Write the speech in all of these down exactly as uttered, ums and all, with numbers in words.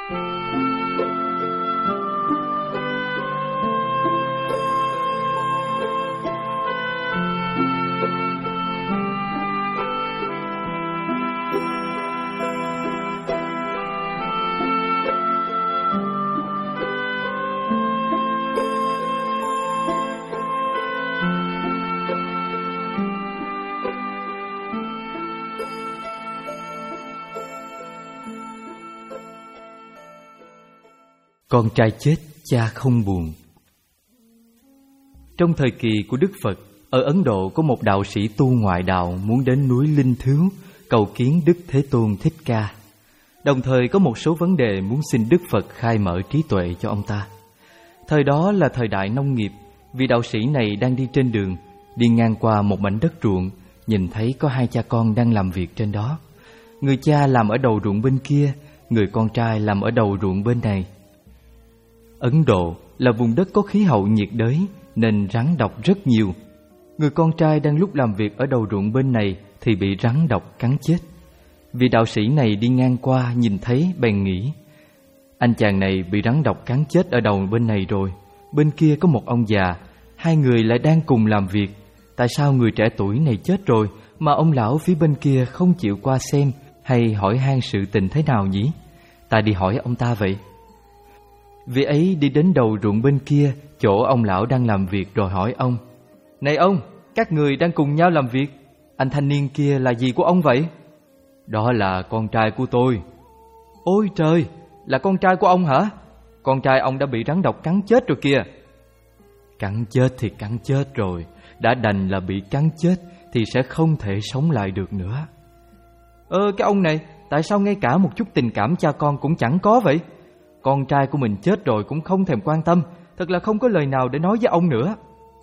Con trai chết, cha không buồn. Trong thời kỳ của Đức Phật, ở Ấn Độ có một đạo sĩ tu ngoại đạo muốn đến núi Linh Thứu cầu kiến Đức Thế Tôn Thích Ca. Đồng thời có một số vấn đề muốn xin Đức Phật khai mở trí tuệ cho ông ta. Thời đó là thời đại nông nghiệp, vì đạo sĩ này đang đi trên đường, đi ngang qua một mảnh đất ruộng, nhìn thấy có hai cha con đang làm việc trên đó. Người cha làm ở đầu ruộng bên kia, người con trai làm ở đầu ruộng bên này. Ấn Độ là vùng đất có khí hậu nhiệt đới nên rắn độc rất nhiều. Người con trai đang lúc làm việc ở đầu ruộng bên này thì bị rắn độc cắn chết. Vị đạo sĩ này đi ngang qua nhìn thấy bèn nghĩ, anh chàng này bị rắn độc cắn chết ở đầu bên này rồi, bên kia có một ông già, hai người lại đang cùng làm việc. Tại sao người trẻ tuổi này chết rồi mà ông lão phía bên kia không chịu qua xem hay hỏi han sự tình thế nào nhỉ? Ta đi hỏi ông ta vậy. Vị ấy đi đến đầu ruộng bên kia, chỗ ông lão đang làm việc rồi hỏi ông, này ông, các người đang cùng nhau làm việc, anh thanh niên kia là gì của ông vậy? Đó là con trai của tôi. Ôi trời, là con trai của ông hả? Con trai ông đã bị rắn độc cắn chết rồi kìa. Cắn chết thì cắn chết rồi, đã đành là bị cắn chết thì sẽ không thể sống lại được nữa. Ơ cái ông này, tại sao ngay cả một chút tình cảm cha con cũng chẳng có vậy? Con trai của mình chết rồi cũng không thèm quan tâm, thật là không có lời nào để nói với ông nữa.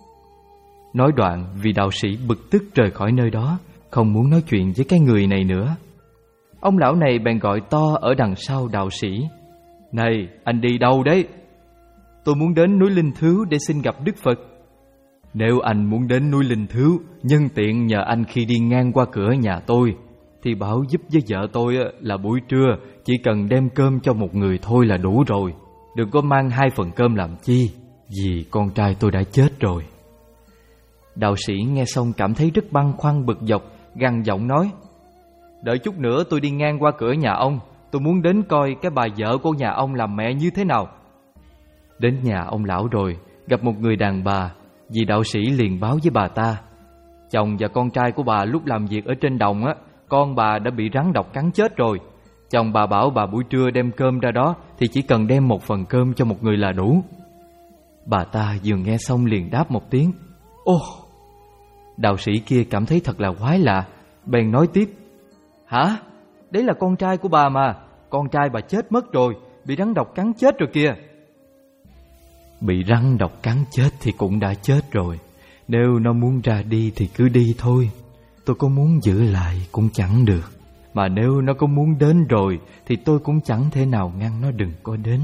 Nói đoạn, vị đạo sĩ bực tức rời khỏi nơi đó, không muốn nói chuyện với cái người này nữa. Ông lão này bèn gọi to ở đằng sau đạo sĩ, này, anh đi đâu đấy? Tôi muốn đến núi Linh Thứu để xin gặp Đức Phật. Nếu anh muốn đến núi Linh Thứu, nhân tiện nhờ anh khi đi ngang qua cửa nhà tôi, thì bảo giúp với vợ tôi là buổi trưa chỉ cần đem cơm cho một người thôi là đủ rồi. Đừng có mang hai phần cơm làm chi, vì con trai tôi đã chết rồi. Đạo sĩ nghe xong cảm thấy rất băn khoăn bực dọc, gằn giọng nói, đợi chút nữa tôi đi ngang qua cửa nhà ông, tôi muốn đến coi cái bà vợ của nhà ông làm mẹ như thế nào. Đến nhà ông lão rồi, gặp một người đàn bà, vị đạo sĩ liền báo với bà ta, chồng và con trai của bà lúc làm việc ở trên đồng á, con bà đã bị rắn độc cắn chết rồi. Chồng bà bảo bà buổi trưa đem cơm ra đó thì chỉ cần đem một phần cơm cho một người là đủ. Bà ta vừa nghe xong liền đáp một tiếng, ô. Đạo sĩ kia cảm thấy thật là quái lạ, bèn nói tiếp, hả? Đấy là con trai của bà mà, con trai bà chết mất rồi, bị rắn độc cắn chết rồi kìa. Bị rắn độc cắn chết thì cũng đã chết rồi, nếu nó muốn ra đi thì cứ đi thôi. Tôi có muốn giữ lại cũng chẳng được, mà nếu nó có muốn đến rồi thì tôi cũng chẳng thể nào ngăn nó đừng có đến.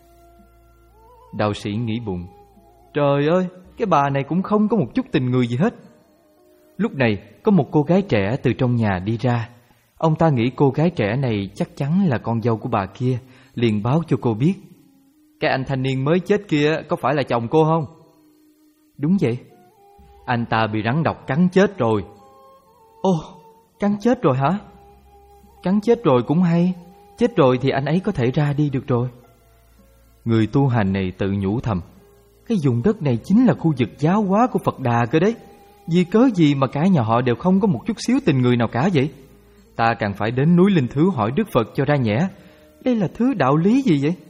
Đạo sĩ nghĩ bụng, trời ơi, cái bà này cũng không có một chút tình người gì hết. Lúc này có một cô gái trẻ từ trong nhà đi ra. Ông ta nghĩ cô gái trẻ này chắc chắn là con dâu của bà kia, liền báo cho cô biết, cái anh thanh niên mới chết kia có phải là chồng cô không? Đúng vậy. Anh ta bị rắn độc cắn chết rồi. Ồ, cắn chết rồi hả? Cắn chết rồi cũng hay, chết rồi thì anh ấy có thể ra đi được rồi. Người tu hành này tự nhủ thầm, cái vùng đất này chính là khu vực giáo hóa của Phật Đà cơ đấy. Vì cớ gì mà cả nhà họ đều không có một chút xíu tình người nào cả vậy? Ta càng phải đến núi Linh Thứu hỏi Đức Phật cho ra nhẽ. Đây là thứ đạo lý gì vậy?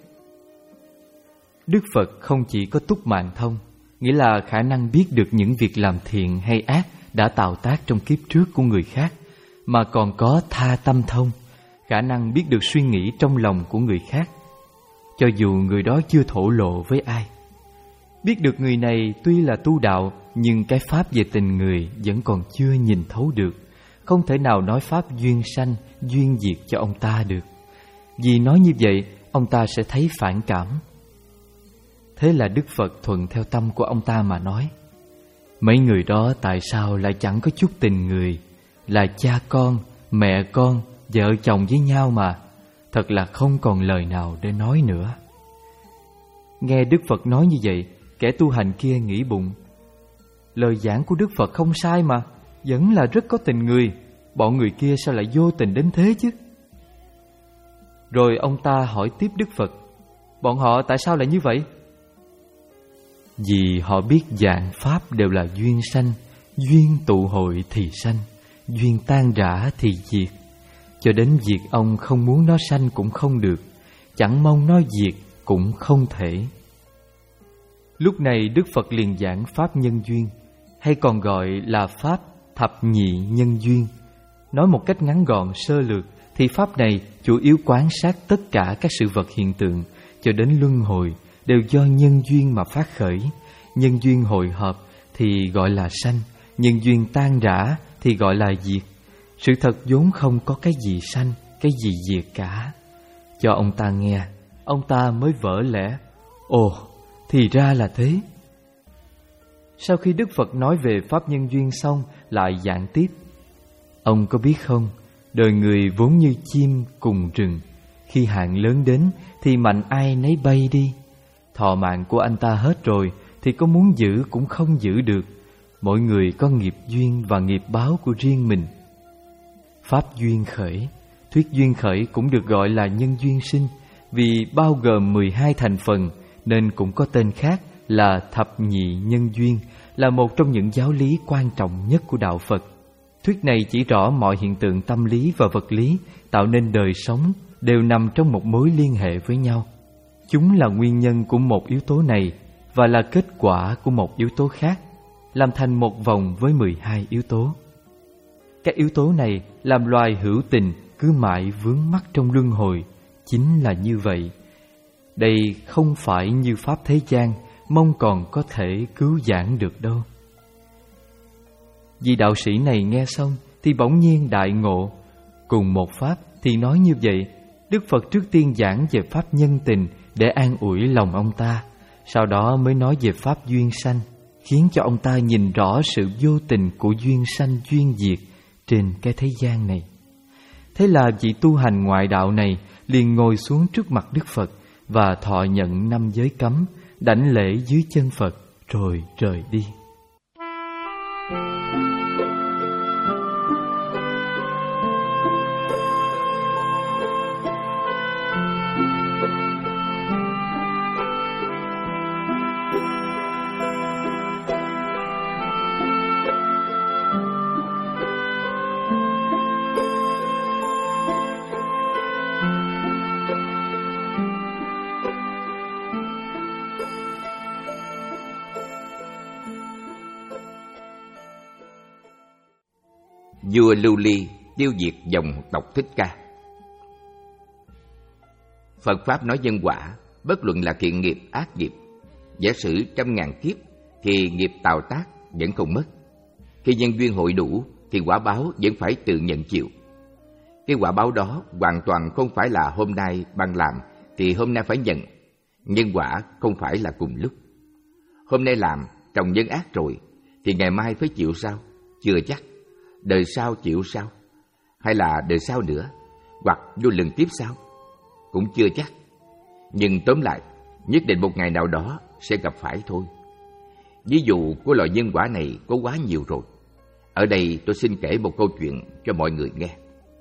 Đức Phật không chỉ có túc mạng thông, nghĩa là khả năng biết được những việc làm thiện hay ác đã tạo tác trong kiếp trước của người khác, mà còn có tha tâm thông, khả năng biết được suy nghĩ trong lòng của người khác, cho dù người đó chưa thổ lộ với ai. Biết được người này tuy là tu đạo, nhưng cái pháp về tình người vẫn còn chưa nhìn thấu được, không thể nào nói pháp duyên sanh, duyên diệt cho ông ta được. Vì nói như vậy, ông ta sẽ thấy phản cảm. Thế là Đức Phật thuận theo tâm của ông ta mà nói, mấy người đó tại sao lại chẳng có chút tình người, là cha con, mẹ con, vợ chồng với nhau mà. thật là không còn lời nào để nói nữa. Nghe Đức Phật nói như vậy, kẻ tu hành kia nghĩ bụng: lời giảng của Đức Phật không sai mà, vẫn là rất có tình người. Bọn người kia sao lại vô tình đến thế chứ? Rồi ông ta hỏi tiếp Đức Phật: bọn họ tại sao lại như vậy? Vì họ biết vạn pháp đều là duyên sanh, duyên tụ hội thì sanh, duyên tan rã thì diệt. Cho đến việc ông không muốn nó sanh cũng không được, chẳng mong nó diệt cũng không thể. Lúc này Đức Phật liền giảng pháp nhân duyên, hay còn gọi là pháp thập nhị nhân duyên. Nói một cách ngắn gọn sơ lược thì pháp này chủ yếu quan sát tất cả các sự vật hiện tượng cho đến luân hồi đều do nhân duyên mà phát khởi. Nhân duyên hội hợp thì gọi là sanh, nhân duyên tan rã thì gọi là diệt. Sự thật vốn không có cái gì sanh, cái gì diệt cả. Cho ông ta nghe, ông ta mới vỡ lẽ: ồ, thì ra là thế. Sau khi Đức Phật nói về pháp nhân duyên xong, lại giảng tiếp: ông có biết không, đời người vốn như chim cùng rừng, khi hạn lớn đến thì mạnh ai nấy bay đi. Thọ mạng của anh ta hết rồi thì có muốn giữ cũng không giữ được. Mỗi người có nghiệp duyên và nghiệp báo của riêng mình. Pháp duyên khởi, thuyết duyên khởi cũng được gọi là nhân duyên sinh, vì bao gồm mười hai thành phần nên cũng có tên khác là thập nhị nhân duyên, là một trong những giáo lý quan trọng nhất của đạo Phật. Thuyết này chỉ rõ mọi hiện tượng tâm lý và vật lý tạo nên đời sống đều nằm trong một mối liên hệ với nhau. Chúng là nguyên nhân của một yếu tố này và là kết quả của một yếu tố khác, làm thành một vòng với mười hai yếu tố. Các yếu tố này làm loài hữu tình cứ mãi vướng mắc trong luân hồi. Chính là như vậy. Đây không phải như pháp thế gian, mong còn có thể cứu vãn được đâu. Vị đạo sĩ này nghe xong thì bỗng nhiên đại ngộ. Cùng một pháp thì nói như vậy, Đức Phật trước tiên giảng về pháp nhân tình để an ủi lòng ông ta, sau đó mới nói về pháp duyên sanh, khiến cho ông ta nhìn rõ sự vô tình của duyên sanh duyên diệt trên cái thế gian này. Thế là vị tu hành ngoại đạo này liền ngồi xuống trước mặt Đức Phật và thọ nhận năm giới cấm, đảnh lễ dưới chân Phật rồi rời đi. Vua Lưu Ly tiêu diệt dòng tộc Thích Ca. Phật Pháp nói nhân quả, bất luận là thiện nghiệp, ác nghiệp. Giả sử trăm ngàn kiếp thì nghiệp tạo tác vẫn không mất. Khi nhân duyên hội đủ thì quả báo vẫn phải tự nhận chịu. Cái quả báo đó hoàn toàn không phải là hôm nay bạn làm thì hôm nay phải nhận. Nhân quả không phải là cùng lúc. Hôm nay làm trồng nhân ác rồi thì ngày mai phải chịu sao? Chưa chắc. Đời sau chịu sao? Hay là đời sau nữa? Hoặc vô lần tiếp sau? Cũng chưa chắc. Nhưng tóm lại, nhất định một ngày nào đó sẽ gặp phải thôi. Ví dụ của loại nhân quả này có quá nhiều rồi. Ở đây tôi xin kể một câu chuyện cho mọi người nghe.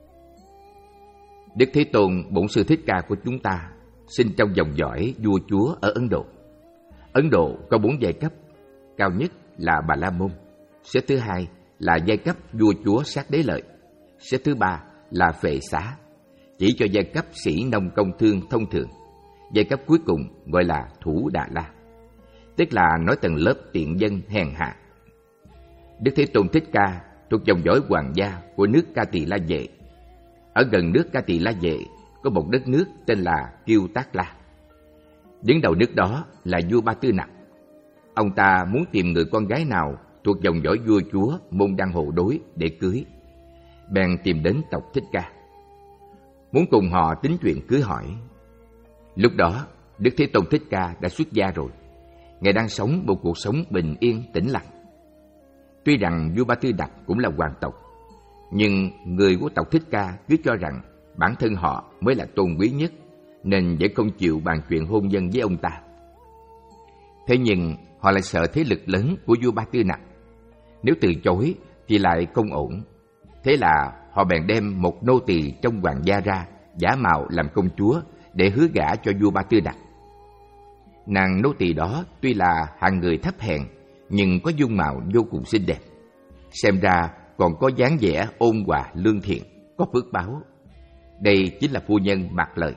Đức Thế Tôn, Bổn Sư Thích Ca của chúng ta, sinh trong dòng dõi vua chúa ở Ấn Độ. Ấn Độ có bốn giai cấp. Cao nhất là Bà La Môn. Xếp thứ hai là giai cấp vua chúa sát đế lợi. Xếp thứ ba là Phệ Xá, chỉ cho giai cấp sĩ nông công thương thông thường. Giai cấp cuối cùng gọi là Thủ Đà La, tức là nói tầng lớp tiện dân hèn hạ. Đức Thế Tôn Thích Ca thuộc dòng dõi hoàng gia của nước Ca Tỳ La Vệ. Ở gần nước Ca Tỳ La Vệ có một đất nước tên là Kiêu Tác La. Đứng đầu nước đó là vua Ba Tư Nặc. Ông ta muốn tìm người con gái nào thuộc dòng dõi vua chúa môn đăng hộ đối để cưới, bèn tìm đến tộc Thích Ca, muốn cùng họ tính chuyện cưới hỏi. Lúc đó Đức Thế Tôn Thích Ca đã xuất gia rồi. Ngài đang sống một cuộc sống bình yên tĩnh lặng. Tuy rằng vua Ba Tư Nặc cũng là hoàng tộc, nhưng người của tộc Thích Ca cứ cho rằng bản thân họ mới là tôn quý nhất, nên vẫn không chịu bàn chuyện hôn nhân với ông ta. Thế nhưng họ lại sợ thế lực lớn của vua Ba Tư Nặc. Nếu từ chối thì lại không ổn. Thế là họ bèn đem một nô tỳ trong hoàng gia ra, giả mạo làm công chúa để hứa gả cho vua Ba Tư Nặc. Nàng nô tỳ đó tuy là hạng người thấp hèn, nhưng có dung mạo vô cùng xinh đẹp. Xem ra còn có dáng vẻ ôn hòa lương thiện, có phước báo. Đây chính là phu nhân Mạc Lời.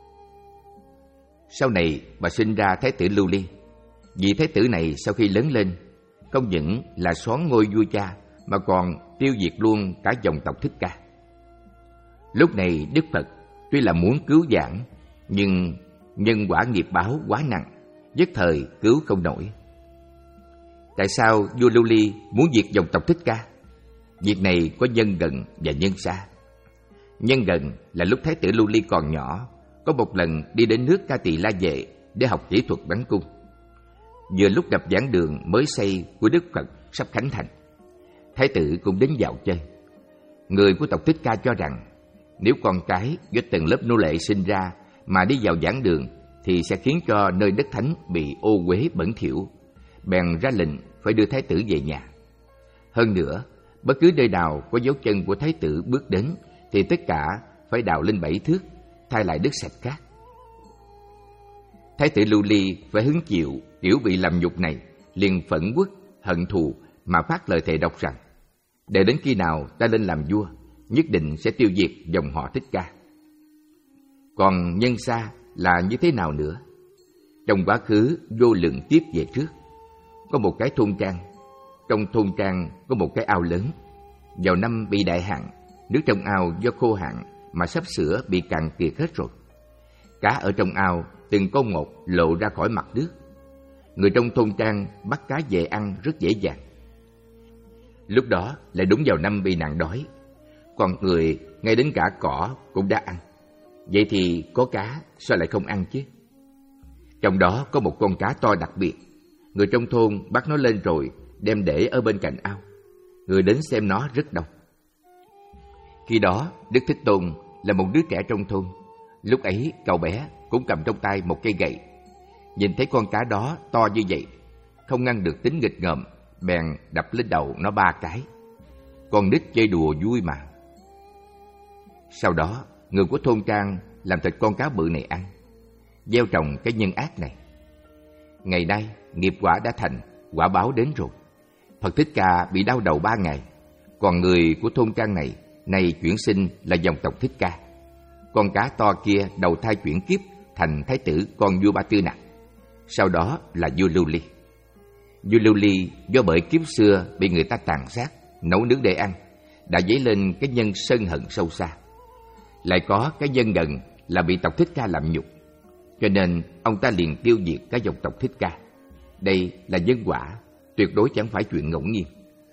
Sau này bà sinh ra Thái tử Lưu Ly. Vị thái tử này sau khi lớn lên, không những là soán ngôi vua cha mà còn tiêu diệt luôn cả dòng tộc Thích Ca. Lúc này Đức Phật tuy là muốn cứu vãn, nhưng nhân quả nghiệp báo quá nặng, nhất thời cứu không nổi. Tại sao vua Lưu Ly muốn diệt dòng tộc Thích Ca? Việc này có nhân gần và nhân xa. Nhân gần là lúc thái tử Lưu Ly còn nhỏ, có một lần đi đến nước Ca Tỳ La Vệ để học kỹ thuật bắn cung. Vừa lúc gặp giảng đường mới xây của Đức Phật sắp khánh thành, thái tử cũng đến dạo chơi. Người của tộc Thích Ca cho rằng nếu con cái do từng lớp nô lệ sinh ra mà đi vào giảng đường thì sẽ khiến cho nơi đất thánh bị ô uế bẩn thỉu, bèn ra lệnh phải đưa thái tử về nhà. Hơn nữa, bất cứ nơi nào có dấu chân của thái tử bước đến thì tất cả phải đào lên bảy thước, thay lại đất sạch khác. Thái tử Lưu Ly phải hứng chịu kiểu bị làm nhục này, liền phẫn uất hận thù mà phát lời thề độc rằng để đến khi nào ta lên làm vua, nhất định sẽ tiêu diệt dòng họ Thích Ca. Còn nhân xa là như thế nào nữa? Trong quá khứ vô lượng kiếp về trước, có một cái thôn trang. Trong thôn trang có một cái ao lớn. Vào năm bị đại hạn, nước trong ao do khô hạn mà sắp sửa bị cạn kiệt hết rồi. Cá ở trong ao từng con một lộ ra khỏi mặt nước. Người trong thôn trang bắt cá về ăn rất dễ dàng. Lúc đó lại đúng vào năm bị nạn đói, còn người ngay đến cả cỏ cũng đã ăn. Vậy thì có cá sao lại không ăn chứ? Trong đó có một con cá to đặc biệt. Người trong thôn bắt nó lên rồi đem để ở bên cạnh ao. Người đến xem nó rất đông. Khi đó Đức Thích Tôn là một đứa trẻ trong thôn. Lúc ấy cậu bé cũng cầm trong tay một cây gậy. Nhìn thấy con cá đó to như vậy, không ngăn được tính nghịch ngợm, bèn đập lên đầu nó ba cái. Con nít chơi đùa vui mà. Sau đó người của thôn trang làm thịt con cá bự này ăn, gieo trồng cái nhân ác này. Ngày nay nghiệp quả đã thành, quả báo đến rồi. Phật Thích Ca bị đau đầu ba ngày, còn người của thôn trang này nay chuyển sinh là dòng tộc Thích Ca. Con cá to kia đầu thai chuyển kiếp thành thái tử con vua Ba Tư Nặc, sau đó là vua Lưu Ly. Vua Lưu Ly do bởi kiếp xưa bị người ta tàn sát, nấu nướng để ăn, đã dấy lên cái nhân sân hận sâu xa. Lại có cái nhân gần là bị tộc Thích Ca làm nhục, cho nên ông ta liền tiêu diệt cả dòng tộc Thích Ca. Đây là nhân quả, tuyệt đối chẳng phải chuyện ngẫu nhiên.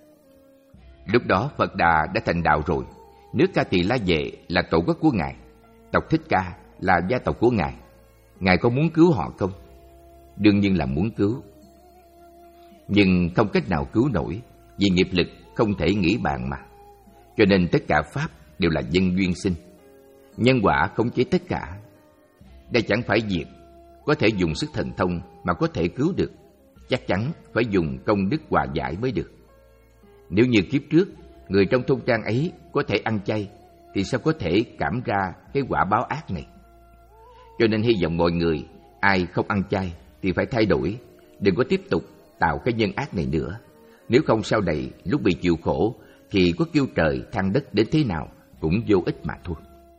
Lúc đó Phật Đà đã thành đạo rồi. Nước Ca Tỳ La Vệ là tổ quốc của Ngài, tộc Thích Ca là gia tộc của Ngài. Ngài có muốn cứu họ không? Đương nhiên là muốn cứu, nhưng không cách nào cứu nổi, vì nghiệp lực không thể nghĩ bàn mà. Cho nên tất cả pháp đều là nhân duyên sinh. Nhân quả khống chế tất cả. Đây chẳng phải việc có thể dùng sức thần thông mà có thể cứu được. Chắc chắn phải dùng công đức hòa giải mới được. Nếu như kiếp trước người trong thôn trang ấy có thể ăn chay, thì sao có thể cảm ra cái quả báo ác này? Cho nên hy vọng mọi người ai không ăn chay thì phải thay đổi, đừng có tiếp tục tạo cái nhân ác này nữa. Nếu không sau này lúc bị chịu khổ thì có kêu trời than đất đến thế nào cũng vô ích mà thôi.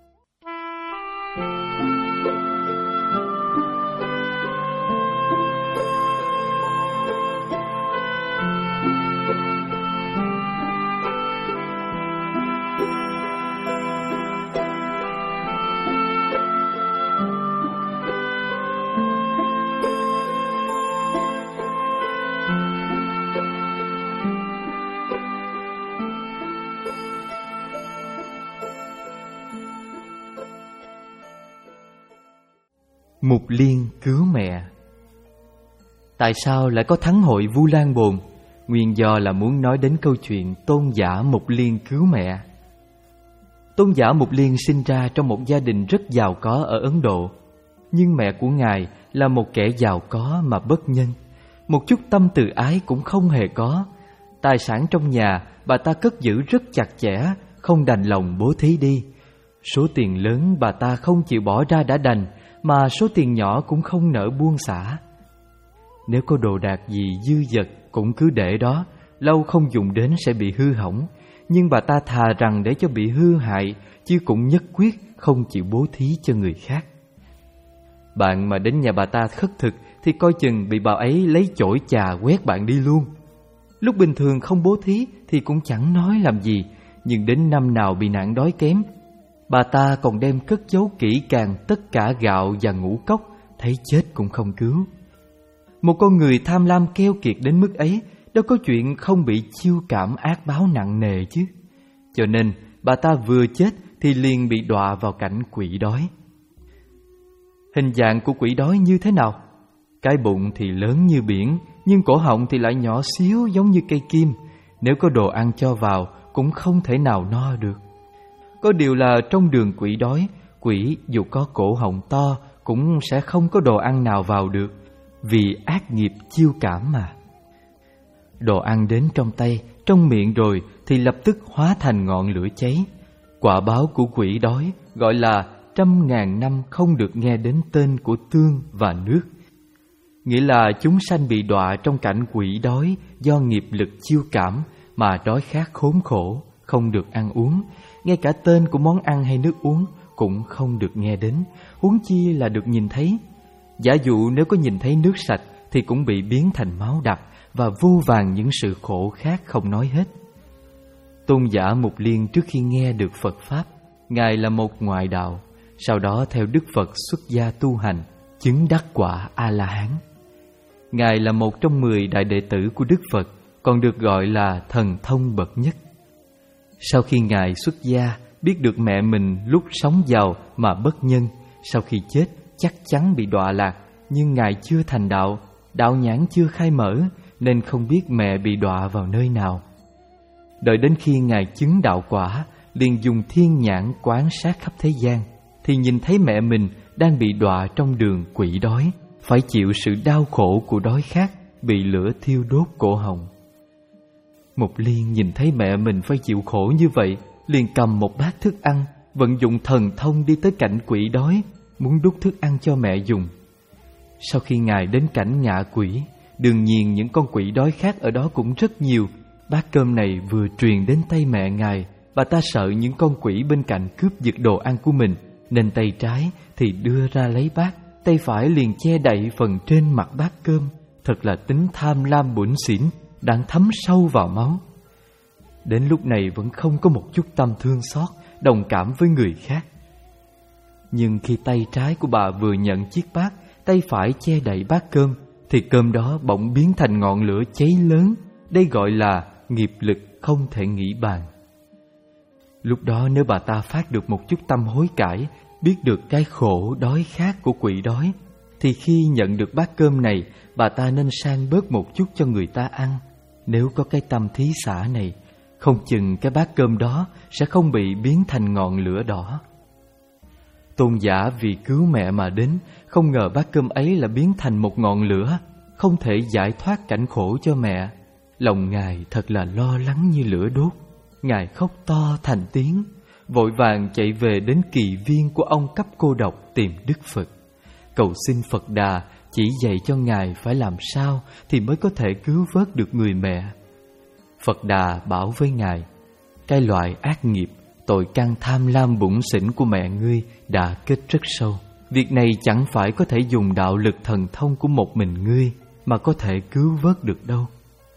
Mục Liên cứu mẹ. Tại sao lại có thắng hội Vu Lan Bồn? Nguyên do là muốn nói đến câu chuyện tôn giả Mục Liên cứu mẹ. Tôn giả Mục Liên sinh ra trong một gia đình rất giàu có ở Ấn Độ. Nhưng mẹ của Ngài là một kẻ giàu có mà bất nhân, một chút tâm từ ái cũng không hề có. Tài sản trong nhà bà ta cất giữ rất chặt chẽ, không đành lòng bố thí đi. Số tiền lớn bà ta không chịu bỏ ra đã đành, mà số tiền nhỏ cũng không nỡ buông xả. Nếu có đồ đạc gì dư dật cũng cứ để đó, lâu không dùng đến sẽ bị hư hỏng. Nhưng bà ta thà rằng để cho bị hư hại, chứ cũng nhất quyết không chịu bố thí cho người khác. Bạn mà đến nhà bà ta khất thực thì coi chừng bị bà ấy lấy chổi chà quét bạn đi luôn. Lúc bình thường không bố thí thì cũng chẳng nói làm gì, nhưng đến năm nào bị nạn đói kém, bà ta còn đem cất giấu kỹ càng tất cả gạo và ngũ cốc, thấy chết cũng không cứu. Một con người tham lam keo kiệt đến mức ấy, đâu có chuyện không bị chiêu cảm ác báo nặng nề chứ. Cho nên bà ta vừa chết thì liền bị đọa vào cảnh quỷ đói. Hình dạng của quỷ đói như thế nào? Cái bụng thì lớn như biển, nhưng cổ họng thì lại nhỏ xíu giống như cây kim. Nếu có đồ ăn cho vào cũng không thể nào no được. Có điều là trong đường quỷ đói, quỷ dù có cổ họng to cũng sẽ không có đồ ăn nào vào được, vì ác nghiệp chiêu cảm mà. Đồ ăn đến trong tay, trong miệng rồi thì lập tức hóa thành ngọn lửa cháy. Quả báo của quỷ đói gọi là trăm ngàn năm không được nghe đến tên của tương và nước. Nghĩa là chúng sanh bị đọa trong cảnh quỷ đói do nghiệp lực chiêu cảm mà đói khát khốn khổ, không được ăn uống. Ngay cả tên của món ăn hay nước uống cũng không được nghe đến, huống chi là được nhìn thấy. Giả dụ nếu có nhìn thấy nước sạch thì cũng bị biến thành máu đặc và vô vàn những sự khổ khác không nói hết. Tôn giả Mục Liên trước khi nghe được Phật Pháp, Ngài là một ngoại đạo, sau đó theo Đức Phật xuất gia tu hành, chứng đắc quả A-la-hán. Ngài là một trong mười đại đệ tử của Đức Phật, còn được gọi là thần thông bậc nhất. Sau khi Ngài xuất gia, biết được mẹ mình lúc sống giàu mà bất nhân, sau khi chết chắc chắn bị đọa lạc, nhưng Ngài chưa thành đạo, đạo nhãn chưa khai mở, nên không biết mẹ bị đọa vào nơi nào. Đợi đến khi Ngài chứng đạo quả, liền dùng thiên nhãn quan sát khắp thế gian, thì nhìn thấy mẹ mình đang bị đọa trong đường quỷ đói, phải chịu sự đau khổ của đói khát, bị lửa thiêu đốt cổ họng. Mục Liên nhìn thấy mẹ mình phải chịu khổ như vậy, liền cầm một bát thức ăn, vận dụng thần thông đi tới cảnh quỷ đói, muốn đút thức ăn cho mẹ dùng. Sau khi Ngài đến cảnh ngạ quỷ, đương nhiên những con quỷ đói khác ở đó cũng rất nhiều. Bát cơm này vừa truyền đến tay mẹ Ngài, bà ta sợ những con quỷ bên cạnh cướp giật đồ ăn của mình, nên tay trái thì đưa ra lấy bát, tay phải liền che đậy phần trên mặt bát cơm. Thật là tính tham lam bủn xỉn, đang thấm sâu vào máu. Đến lúc này vẫn không có một chút tâm thương xót, đồng cảm với người khác. Nhưng khi tay trái của bà vừa nhận chiếc bát, tay phải che đậy bát cơm, thì cơm đó bỗng biến thành ngọn lửa cháy lớn. Đây gọi là nghiệp lực không thể nghĩ bàn. Lúc đó nếu bà ta phát được một chút tâm hối cải, biết được cái khổ đói khát của quỷ đói, thì khi nhận được bát cơm này, bà ta nên sang bớt một chút cho người ta ăn. Nếu có cái tâm thí xả này, không chừng cái bát cơm đó sẽ không bị biến thành ngọn lửa đỏ. Tôn giả vì cứu mẹ mà đến, không ngờ bát cơm ấy là biến thành một ngọn lửa, không thể giải thoát cảnh khổ cho mẹ. Lòng Ngài thật là lo lắng như lửa đốt. Ngài khóc to thành tiếng, vội vàng chạy về đến kỳ viên của ông cấp cô độc tìm Đức Phật, cầu xin Phật Đà chỉ dạy cho Ngài phải làm sao thì mới có thể cứu vớt được người mẹ. Phật Đà bảo với Ngài, cái loại ác nghiệp, tội căn tham lam bủn xỉn của mẹ ngươi đã kết rất sâu. Việc này chẳng phải có thể dùng đạo lực thần thông của một mình ngươi mà có thể cứu vớt được đâu.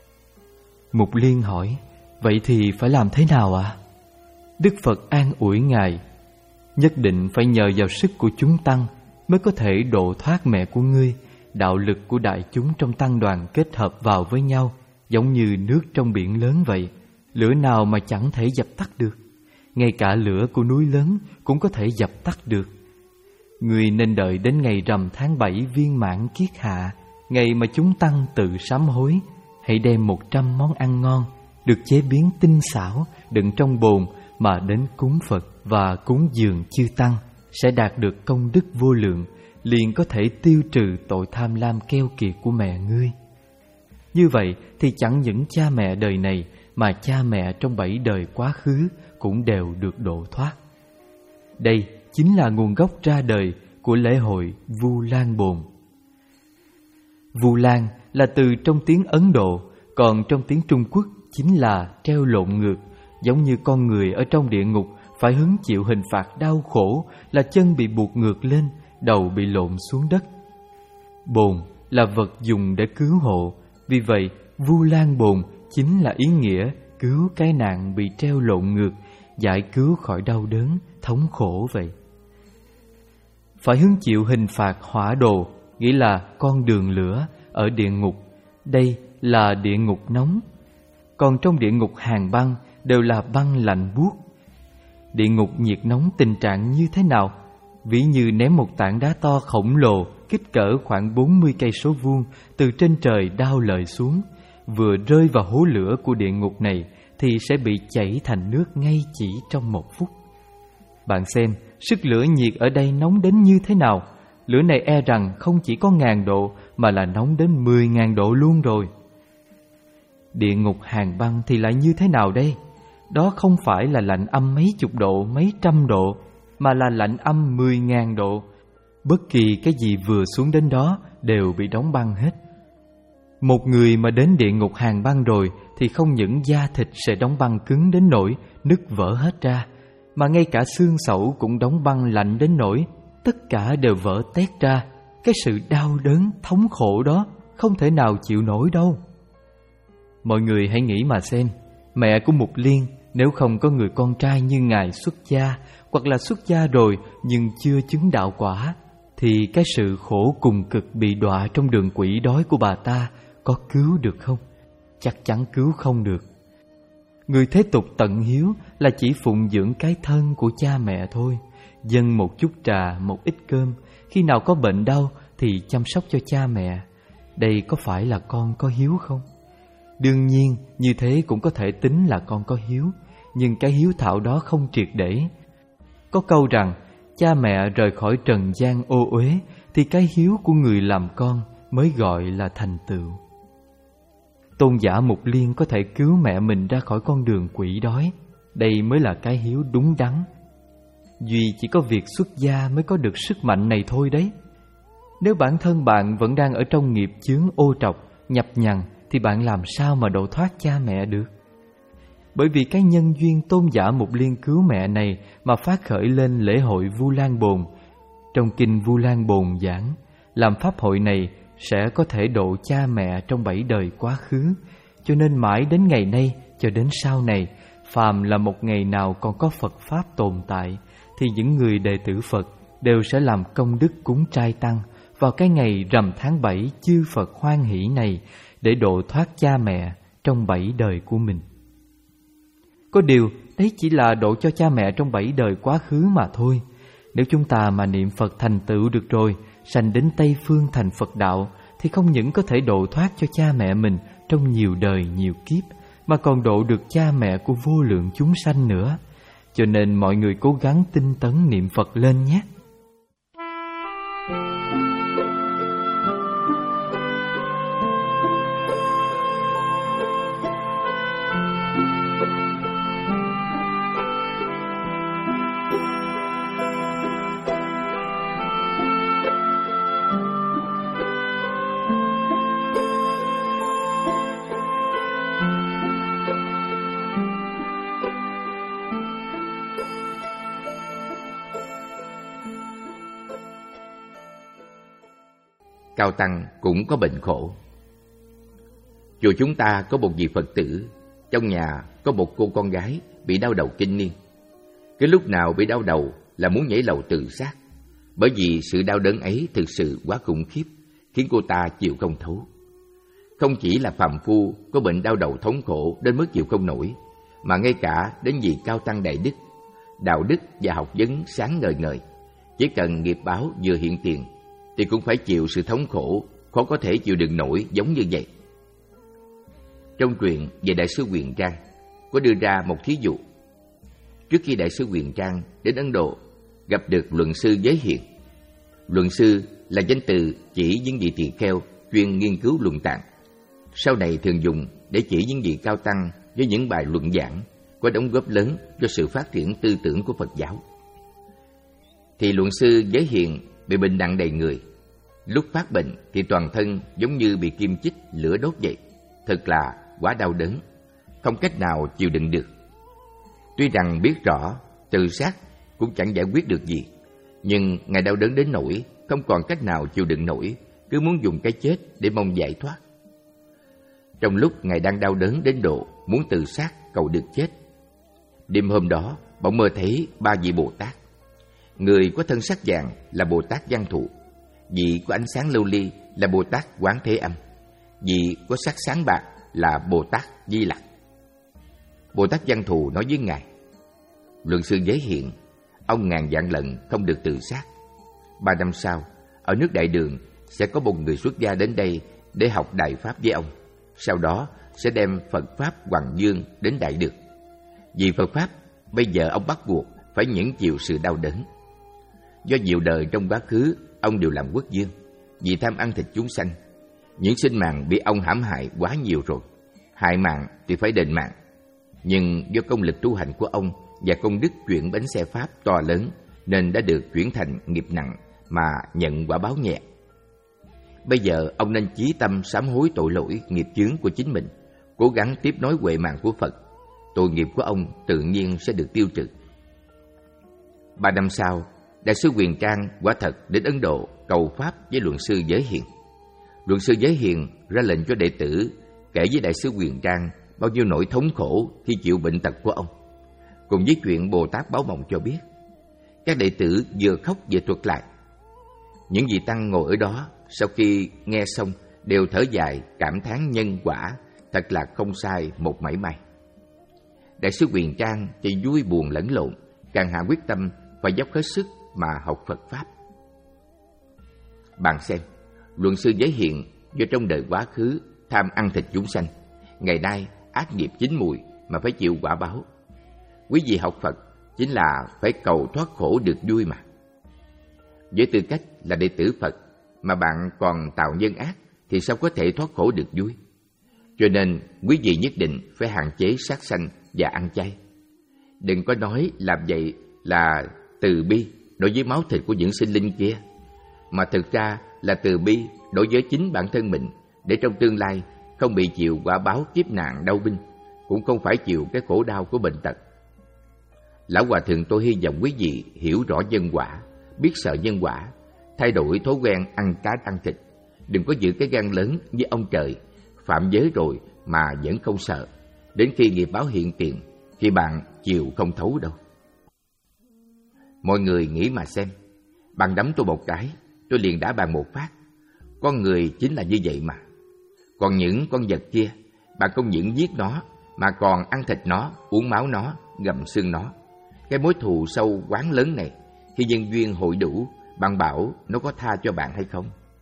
Mục Liên hỏi, vậy thì phải làm thế nào ạ? À? Đức Phật an ủi Ngài, nhất định phải nhờ vào sức của chúng tăng mới có thể độ thoát mẹ của ngươi. Đạo lực của đại chúng trong tăng đoàn kết hợp vào với nhau, giống như nước trong biển lớn vậy. Lửa nào mà chẳng thể dập tắt được. Ngay cả lửa của núi lớn cũng có thể dập tắt được. Ngươi nên đợi đến ngày rằm tháng bảy viên mãn kiết hạ, ngày mà chúng tăng tự sám hối. Hãy đem một trăm món ăn ngon, được chế biến tinh xảo, đựng trong bồn mà đến cúng Phật và cúng dường chư tăng sẽ đạt được công đức vô lượng, liền có thể tiêu trừ tội tham lam keo kiệt của mẹ ngươi. Như vậy thì chẳng những cha mẹ đời này mà cha mẹ trong bảy đời quá khứ cũng đều được độ thoát. Đây chính là nguồn gốc ra đời của lễ hội Vu Lan Bồn. Vu Lan là từ trong tiếng Ấn Độ, còn trong tiếng Trung Quốc chính là treo lộn ngược, giống như con người ở trong địa ngục phải hứng chịu hình phạt đau khổ là chân bị buộc ngược lên, đầu bị lộn xuống đất. Bồn là vật dùng để cứu hộ, vì vậy Vu Lan Bồn chính là ý nghĩa cứu cái nạn bị treo lộn ngược, giải cứu khỏi đau đớn, thống khổ vậy. Phải hứng chịu hình phạt hỏa đồ, nghĩa là con đường lửa ở địa ngục. Đây là địa ngục nóng, còn trong địa ngục hàn băng đều là băng lạnh buốt. Địa ngục nhiệt nóng tình trạng như thế nào? Ví như ném một tảng đá to khổng lồ, kích cỡ khoảng bốn mươi cây số vuông từ trên trời đao lợi xuống, vừa rơi vào hố lửa của địa ngục này thì sẽ bị chảy thành nước ngay chỉ trong một phút. Bạn xem, sức lửa nhiệt ở đây nóng đến như thế nào? Lửa này e rằng không chỉ có ngàn độ mà là nóng đến mười ngàn độ luôn rồi. Địa ngục hàn băng thì lại như thế nào đây? Đó không phải là lạnh âm mấy chục độ, mấy trăm độ, mà là lạnh âm mười ngàn độ. Bất kỳ cái gì vừa xuống đến đó đều bị đóng băng hết. Một người mà đến địa ngục hàn băng rồi thì không những da thịt sẽ đóng băng cứng đến nỗi nứt vỡ hết ra, mà ngay cả xương sẩu cũng đóng băng lạnh đến nỗi tất cả đều vỡ tét ra. Cái sự đau đớn, thống khổ đó không thể nào chịu nổi đâu. Mọi người hãy nghĩ mà xem, mẹ của Mục Liên nếu không có người con trai như ngài xuất gia, hoặc là xuất gia rồi nhưng chưa chứng đạo quả, thì cái sự khổ cùng cực bị đọa trong đường quỷ đói của bà ta có cứu được không? Chắc chắn cứu không được. Người thế tục tận hiếu là chỉ phụng dưỡng cái thân của cha mẹ thôi, dâng một chút trà, một ít cơm, khi nào có bệnh đau thì chăm sóc cho cha mẹ. Đây có phải là con có hiếu không? Đương nhiên như thế cũng có thể tính là con có hiếu, nhưng cái hiếu thảo đó không triệt để. Có câu rằng cha mẹ rời khỏi trần gian ô uế thì cái hiếu của người làm con mới gọi là thành tựu. Tôn giả Mục Liên có thể cứu mẹ mình ra khỏi con đường quỷ đói, đây mới là cái hiếu đúng đắn. Duy chỉ có việc xuất gia mới có được sức mạnh này thôi đấy. Nếu bản thân bạn vẫn đang ở trong nghiệp chướng ô trọc, nhập nhằng, thì bạn làm sao mà độ thoát cha mẹ được? Bởi vì cái nhân duyên tôn giả Mục Liên cứu mẹ này mà phát khởi lên lễ hội Vu Lan Bồn. Trong kinh Vu Lan Bồn giảng, làm pháp hội này sẽ có thể độ cha mẹ trong bảy đời quá khứ, cho nên mãi đến ngày nay cho đến sau này, phàm là một ngày nào còn có Phật Pháp tồn tại, thì những người đệ tử Phật đều sẽ làm công đức cúng trai tăng vào cái ngày rằm tháng bảy chư Phật hoan hỷ này để độ thoát cha mẹ trong bảy đời của mình. Có điều, đấy chỉ là độ cho cha mẹ trong bảy đời quá khứ mà thôi. Nếu chúng ta mà niệm Phật thành tựu được rồi, sanh đến Tây Phương thành Phật đạo, thì không những có thể độ thoát cho cha mẹ mình trong nhiều đời nhiều kiếp, mà còn độ được cha mẹ của vô lượng chúng sanh nữa. Cho nên mọi người cố gắng tinh tấn niệm Phật lên nhé. Cao Tăng cũng có bệnh khổ. Chùa chúng ta có một vị Phật tử, trong nhà có một cô con gái bị đau đầu kinh niên. Cái lúc nào bị đau đầu là muốn nhảy lầu tự sát, bởi vì sự đau đớn ấy thực sự quá khủng khiếp, khiến cô ta chịu không thấu. Không chỉ là phàm phu có bệnh đau đầu thống khổ đến mức chịu không nổi, mà ngay cả đến vị Cao Tăng đại đức, đạo đức và học vấn sáng ngời ngời, chỉ cần nghiệp báo vừa hiện tiền thì cũng phải chịu sự thống khổ khó có thể chịu đựng nổi giống như vậy. Trong truyện về Đại sư Huyền Trang có đưa ra một thí dụ. trước khi Đại sứ Huyền Trang đến Ấn Độ, gặp được luận sư Giới Hiền. Luận sư là danh từ chỉ những vị tỳ kheo chuyên nghiên cứu luận tạng, sau này thường dùng để chỉ những vị cao tăng với những bài luận giảng có đóng góp lớn cho sự phát triển tư tưởng của Phật giáo. Thì luận sư Giới Hiền bị bệnh nặng đầy người. Lúc phát bệnh thì toàn thân giống như bị kim chích lửa đốt vậy, thật là quá đau đớn, không cách nào chịu đựng được. Tuy rằng biết rõ tự sát cũng chẳng giải quyết được gì, nhưng Ngài đau đớn đến nỗi không còn cách nào chịu đựng nổi, cứ muốn dùng cái chết để mong giải thoát. Trong lúc Ngài đang đau đớn đến độ muốn tự sát cầu được chết, đêm hôm đó bỗng mơ thấy ba vị Bồ Tát. Người có thân sắc vàng là Bồ Tát Văn Thụ, vị có ánh sáng lưu ly là Bồ Tát Quán Thế Âm, vị có sắc sáng bạc là Bồ Tát Di Lặc. Bồ Tát Văn Thù nói với Ngài: Luận sư Giới Hiện, ông ngàn vạn lần không được tự sát. Ba năm sau, ở nước Đại Đường sẽ có một người xuất gia đến đây để học Đại Pháp với ông. Sau đó sẽ đem Phật Pháp Hoàng Dương đến Đại Đường. Vì Phật Pháp, bây giờ ông bắt buộc phải nhẫn chịu sự đau đớn. Do nhiều đời trong quá khứ, ông đều làm quốc vương, vì tham ăn thịt chúng sanh. Những sinh mạng bị ông hãm hại quá nhiều rồi, hại mạng thì phải đền mạng. Nhưng do công lực tu hành của ông và công đức chuyển bánh xe Pháp to lớn, nên đã được chuyển thành nghiệp nặng mà nhận quả báo nhẹ. Bây giờ ông nên chí tâm sám hối tội lỗi nghiệp chướng của chính mình, cố gắng tiếp nối huệ mạng của Phật. Tội nghiệp của ông tự nhiên sẽ được tiêu trừ. Ba năm sau, Đại sứ Huyền Trang quả thật đến Ấn Độ cầu Pháp với luận sư Giới Hiền. Luận sư Giới Hiền ra lệnh cho đệ tử kể với Đại sứ Huyền Trang bao nhiêu nỗi thống khổ khi chịu bệnh tật của ông, cùng với chuyện Bồ Tát báo mộng cho biết. Các đệ tử vừa khóc vừa thuật lại. Những vị tăng ngồi ở đó sau khi nghe xong đều thở dài cảm thán nhân quả, thật là không sai một mảy may. Đại sứ Huyền Trang thì vui buồn lẫn lộn, càng hạ quyết tâm phải dốc hết sức mà học Phật Pháp. Bạn xem, luận sư Giới Hiện do trong đời quá khứ tham ăn thịt chúng sanh, ngày nay ác nghiệp chín mùi mà phải chịu quả báo. Quý vị học Phật chính là phải cầu thoát khổ được vui mà. Với tư cách là đệ tử Phật mà bạn còn tạo nhân ác thì sao có thể thoát khổ được vui? Cho nên quý vị nhất định phải hạn chế sát sanh và ăn chay. Đừng có nói làm vậy là từ bi đối với máu thịt của những sinh linh kia, mà thực ra là từ bi đối với chính bản thân mình, để trong tương lai không bị chịu quả báo kiếp nạn đau binh, cũng không phải chịu cái khổ đau của bệnh tật. Lão Hòa Thượng tôi hy vọng quý vị hiểu rõ nhân quả, biết sợ nhân quả, thay đổi thói quen ăn cá ăn thịt. Đừng có giữ cái gan lớn với ông trời, phạm giới rồi mà vẫn không sợ, đến khi nghiệp báo hiện tiền thì bạn chịu không thấu đâu. Mọi người nghĩ mà xem, bạn đấm tôi một cái, tôi liền đá bạn một phát. Con người chính là như vậy mà. Còn những con vật kia, bạn không những giết nó mà còn ăn thịt nó, uống máu nó, gặm xương nó. Cái mối thù sâu quán lớn này, khi nhân duyên hội đủ, bạn bảo nó có tha cho bạn hay không?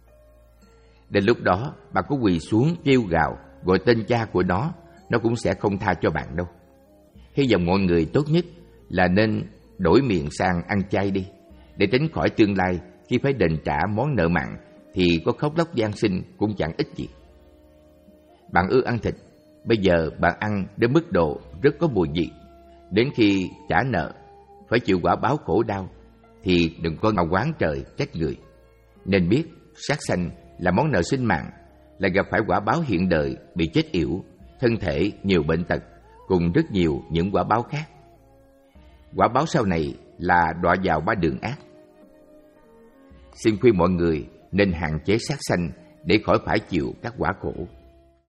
Đến lúc đó, bạn có quỳ xuống kêu gào gọi tên cha của nó, nó cũng sẽ không tha cho bạn đâu. Hy vọng mọi người tốt nhất là nên đổi miệng sang ăn chay đi, để tránh khỏi tương lai khi phải đền trả món nợ mặn thì có khóc lóc van xin cũng chẳng ích gì. Bạn ưa ăn thịt, bây giờ bạn ăn đến mức độ rất có mùi vị, đến khi trả nợ phải chịu quả báo khổ đau thì đừng có ngạo oán trời trách người. Nên biết sát sanh là món nợ sinh mạng, là gặp phải quả báo hiện đời bị chết yểu, thân thể nhiều bệnh tật, cùng rất nhiều những quả báo khác. Quả báo sau này là đọa vào ba đường ác. Xin khuyên mọi người nên hạn chế sát sanh để khỏi phải chịu các quả khổ.